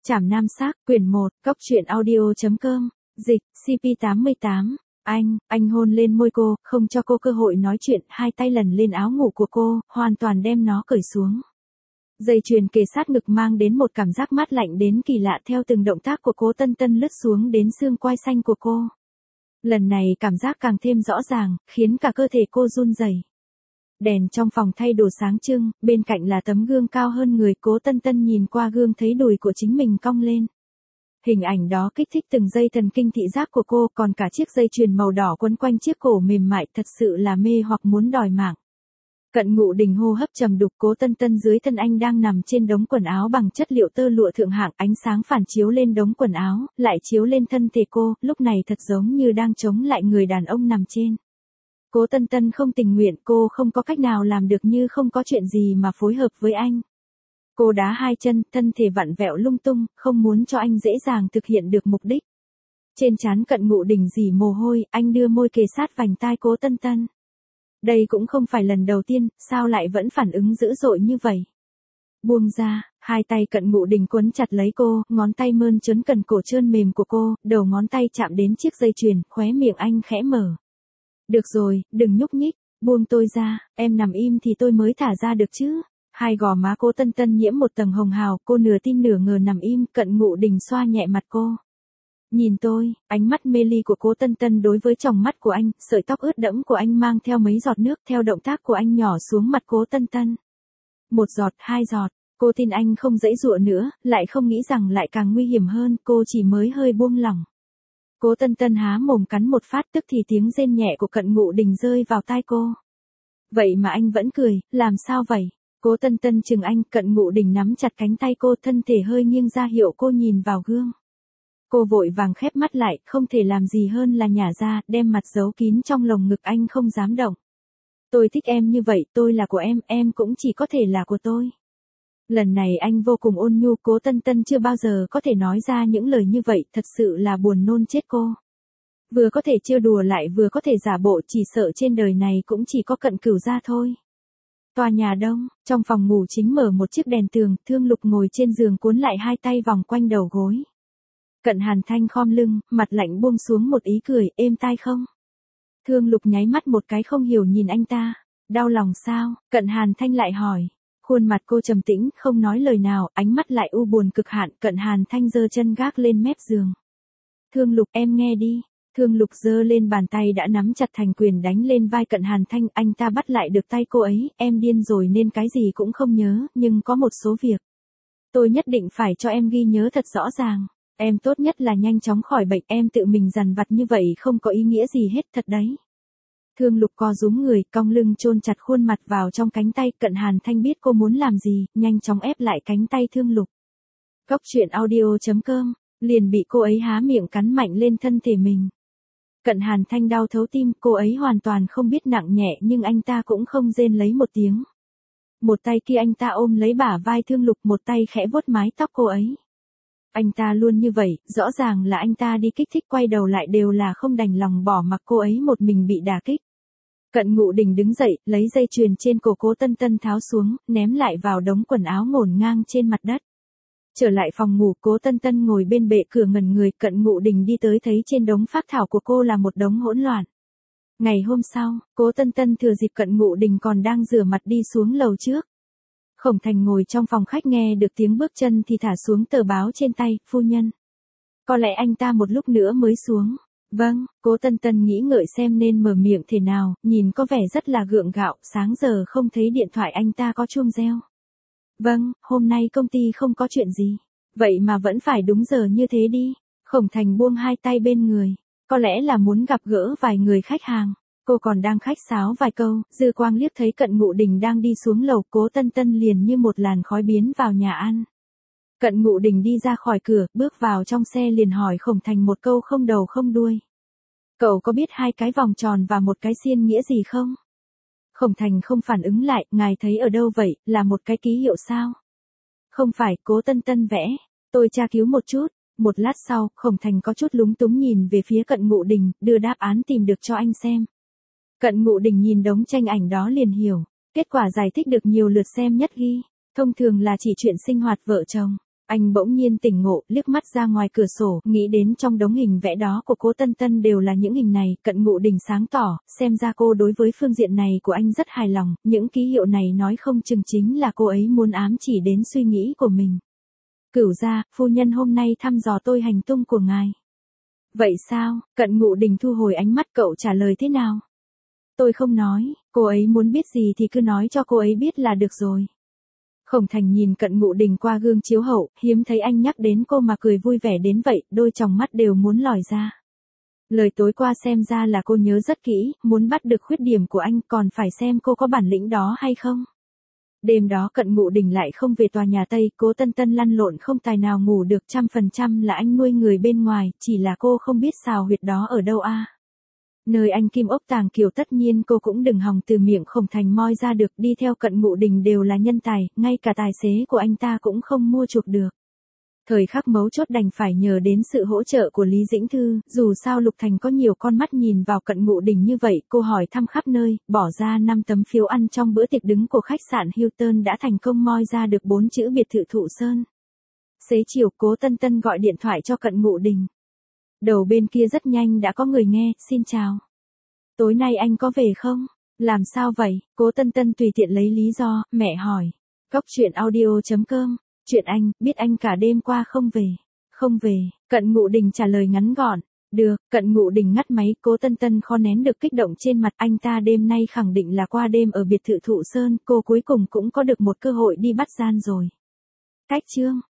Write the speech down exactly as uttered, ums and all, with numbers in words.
Trảm Nam Xác, quyển một, cốc truyện audio chấm com, dịch, xê pê tám mươi tám. Anh, anh hôn lên môi cô, không cho cô cơ hội nói chuyện, hai tay lần lên áo ngủ của cô, hoàn toàn đem nó cởi xuống. Dây chuyền kề sát ngực mang đến một cảm giác mát lạnh đến kỳ lạ theo từng động tác của Cố Tân Tân lướt xuống đến xương quai xanh của cô. Lần này cảm giác càng thêm rõ ràng, khiến cả cơ thể cô run rẩy. Đèn trong phòng thay đồ sáng trưng, bên cạnh là tấm gương cao hơn người. Cố Tân Tân nhìn qua gương thấy đùi của chính mình cong lên. Hình ảnh đó kích thích từng dây thần kinh thị giác của cô, còn cả chiếc dây chuyền màu đỏ quấn quanh chiếc cổ mềm mại thật sự là mê hoặc muốn đòi mạng. Cận Ngụ Đình hô hấp trầm đục. Cố Tân Tân dưới thân anh đang nằm trên đống quần áo bằng chất liệu tơ lụa thượng hạng, ánh sáng phản chiếu lên đống quần áo, lại chiếu lên thân thể cô, lúc này thật giống như đang chống lại người đàn ông nằm trên. Cố Tân Tân không tình nguyện, cô không có cách nào làm được như không có chuyện gì mà phối hợp với anh. Cô đá hai chân, thân thể vặn vẹo lung tung, không muốn cho anh dễ dàng thực hiện được mục đích. Trên trán Cận Ngụ Đình rỉ mồ hôi, anh đưa môi kề sát vành tai Cố Tân Tân. Đây cũng không phải lần đầu tiên, sao lại vẫn phản ứng dữ dội như vậy? Buông ra, hai tay Cận Ngụ Đình quấn chặt lấy cô, ngón tay mơn trớn cần cổ trơn mềm của cô, đầu ngón tay chạm đến chiếc dây chuyền, khóe miệng anh khẽ mở. Được rồi, đừng nhúc nhích, buông tôi ra, em nằm im thì tôi mới thả ra được chứ. Hai gò má Cố Tân Tân nhiễm một tầng hồng hào, cô nửa tin nửa ngờ nằm im. Cận Ngụ Đình xoa nhẹ mặt cô. Nhìn tôi, ánh mắt mê ly của Cố Tân Tân đối với tròng mắt của anh, sợi tóc ướt đẫm của anh mang theo mấy giọt nước theo động tác của anh nhỏ xuống mặt Cố Tân Tân. Một giọt, hai giọt, cô tin anh không giãy giụa nữa, lại không nghĩ rằng lại càng nguy hiểm hơn, cô chỉ mới hơi buông lỏng. Cố Tân Tân há mồm cắn một phát, tức thì tiếng rên nhẹ của Cận Ngụ Đình rơi vào tai cô. Vậy mà anh vẫn cười, làm sao vậy? Cố Tân Tân chừng anh. Cận Ngụ Đình nắm chặt cánh tay cô, thân thể hơi nghiêng ra hiệu cô nhìn vào gương. Cô vội vàng khép mắt lại, không thể làm gì hơn là nhả ra, đem mặt giấu kín trong lồng ngực anh không dám động. Tôi thích em như vậy, tôi là của em, em cũng chỉ có thể là của tôi. Lần này anh vô cùng ôn nhu. Cố Tân Tân chưa bao giờ có thể nói ra những lời như vậy, thật sự là buồn nôn chết cô. Vừa có thể trêu đùa lại vừa có thể giả bộ, chỉ sợ trên đời này cũng chỉ có Cận Cửu gia thôi. Tòa nhà đông, trong phòng ngủ chính mở một chiếc đèn tường, Thương Lục ngồi trên giường cuốn lại hai tay vòng quanh đầu gối. Cận Hàn Thanh khom lưng, mặt lạnh buông xuống một ý cười, êm tai không? Thương Lục nháy mắt một cái không hiểu nhìn anh ta. Đau lòng sao? Cận Hàn Thanh lại hỏi. Khuôn mặt cô trầm tĩnh, không nói lời nào, ánh mắt lại u buồn cực hạn. Cận Hàn Thanh giơ chân gác lên mép giường. Thương Lục, em nghe đi. Thương Lục giơ lên bàn tay đã nắm chặt thành quyền đánh lên vai Cận Hàn Thanh. Anh ta bắt lại được tay cô ấy. Em điên rồi nên cái gì cũng không nhớ, nhưng có một số việc tôi nhất định phải cho em ghi nhớ thật rõ ràng. Em tốt nhất là nhanh chóng khỏi bệnh, em tự mình dằn vặt như vậy không có ý nghĩa gì hết thật đấy. Thương Lục co rúm người, cong lưng chôn chặt khuôn mặt vào trong cánh tay. Cận Hàn Thanh biết cô muốn làm gì, nhanh chóng ép lại cánh tay Thương Lục. Cốc truyện audio chấm com, liền bị cô ấy há miệng cắn mạnh lên thân thể mình. Cận Hàn Thanh đau thấu tim, cô ấy hoàn toàn không biết nặng nhẹ nhưng anh ta cũng không rên lấy một tiếng. Một tay kia anh ta ôm lấy bả vai Thương Lục, một tay khẽ vuốt mái tóc cô ấy. Anh ta luôn như vậy, rõ ràng là anh ta đi kích thích, quay đầu lại đều là không đành lòng bỏ mặc cô ấy một mình bị đả kích. Cận Ngụ Đình đứng dậy, lấy dây chuyền trên cổ Cố Tân Tân tháo xuống, ném lại vào đống quần áo ngổn ngang trên mặt đất. Trở lại phòng ngủ, Cố Tân Tân ngồi bên bệ cửa ngẩn người. Cận Ngụ Đình đi tới thấy trên đống phác thảo của cô là một đống hỗn loạn. Ngày hôm sau, Cố Tân Tân thừa dịp Cận Ngụ Đình còn đang rửa mặt đi xuống lầu trước. Khổng Thành ngồi trong phòng khách nghe được tiếng bước chân thì thả xuống tờ báo trên tay. Phu nhân. Có lẽ anh ta một lúc nữa mới xuống. Vâng, Cố Tân Tân nghĩ ngợi xem nên mở miệng thế nào, nhìn có vẻ rất là gượng gạo, sáng giờ không thấy điện thoại anh ta có chuông reo. Vâng, hôm nay công ty không có chuyện gì. Vậy mà vẫn phải đúng giờ như thế đi. Khổng Thành buông hai tay bên người. Có lẽ là muốn gặp gỡ vài người khách hàng. Cô còn đang khách sáo vài câu, dư quang liếc thấy Cận Ngụ Đình đang đi xuống lầu. Cố Tân Tân liền như một làn khói biến vào nhà ăn. Cận Ngụ Đình đi ra khỏi cửa, bước vào trong xe liền hỏi Khổng Thành một câu không đầu không đuôi. Cậu có biết hai cái vòng tròn và một cái xiên nghĩa gì không? Khổng Thành không phản ứng lại. Ngài thấy ở đâu vậy, là một cái ký hiệu sao? Không phải, Cố Tân Tân vẽ. Tôi tra cứu một chút. Một lát sau, Khổng Thành có chút lúng túng nhìn về phía Cận Ngụ Đình, đưa đáp án tìm được cho anh xem. Cận Ngụ Đình nhìn đống tranh ảnh đó liền hiểu. Kết quả giải thích được nhiều lượt xem nhất ghi. Thông thường là chỉ chuyện sinh hoạt vợ chồng. Anh bỗng nhiên tỉnh ngộ, liếc mắt ra ngoài cửa sổ, nghĩ đến trong đống hình vẽ đó của Cố Tân Tân đều là những hình này, Cận Ngụ Đình sáng tỏ, xem ra cô đối với phương diện này của anh rất hài lòng, những ký hiệu này nói không chừng chính là cô ấy muốn ám chỉ đến suy nghĩ của mình. Cửu gia, phu nhân hôm nay thăm dò tôi hành tung của ngài. Vậy sao? Cận Ngụ Đình thu hồi ánh mắt, cậu trả lời thế nào? Tôi không nói, cô ấy muốn biết gì thì cứ nói cho cô ấy biết là được rồi. Khổng Thành nhìn Cận Ngụ Đình qua gương chiếu hậu, hiếm thấy anh nhắc đến cô mà cười vui vẻ đến vậy, đôi tròng mắt đều muốn lòi ra. Lời tối qua xem ra là cô nhớ rất kỹ, muốn bắt được khuyết điểm của anh, còn phải xem cô có bản lĩnh đó hay không. Đêm đó Cận Ngụ Đình lại không về tòa nhà Tây, Cố Tân Tân lăn lộn không tài nào ngủ được, trăm phần trăm là anh nuôi người bên ngoài, chỉ là cô không biết xào huyệt đó ở đâu a. Nơi anh kim ốc tàng kiều tất nhiên cô cũng đừng hòng từ miệng Khổng Thành moi ra được, đi theo Cận Ngụ Đình đều là nhân tài, ngay cả tài xế của anh ta cũng không mua chuộc được. Thời khắc mấu chốt đành phải nhờ đến sự hỗ trợ của Lý Dĩnh Thư, dù sao Lục Thành có nhiều con mắt nhìn vào Cận Ngụ Đình như vậy, cô hỏi thăm khắp nơi, bỏ ra năm tấm phiếu ăn trong bữa tiệc đứng của khách sạn Hilton đã thành công moi ra được bốn chữ biệt thự Thụ Sơn. Xế chiều Cố Tân Tân gọi điện thoại cho Cận Ngụ Đình. Đầu bên kia rất nhanh đã có người nghe, xin chào. Tối nay anh có về không? Làm sao vậy? Cố Tân Tân tùy tiện lấy lý do, mẹ hỏi. Cóc truyện audio chấm com, chuyện anh, biết anh cả đêm qua không về. Không về, Cận Ngụ Đình trả lời ngắn gọn. Được, Cận Ngụ Đình ngắt máy, Cố Tân Tân khó nén được kích động trên mặt, anh ta đêm nay khẳng định là qua đêm ở biệt thự Thụ Sơn, cô cuối cùng cũng có được một cơ hội đi bắt gian rồi. Cách chương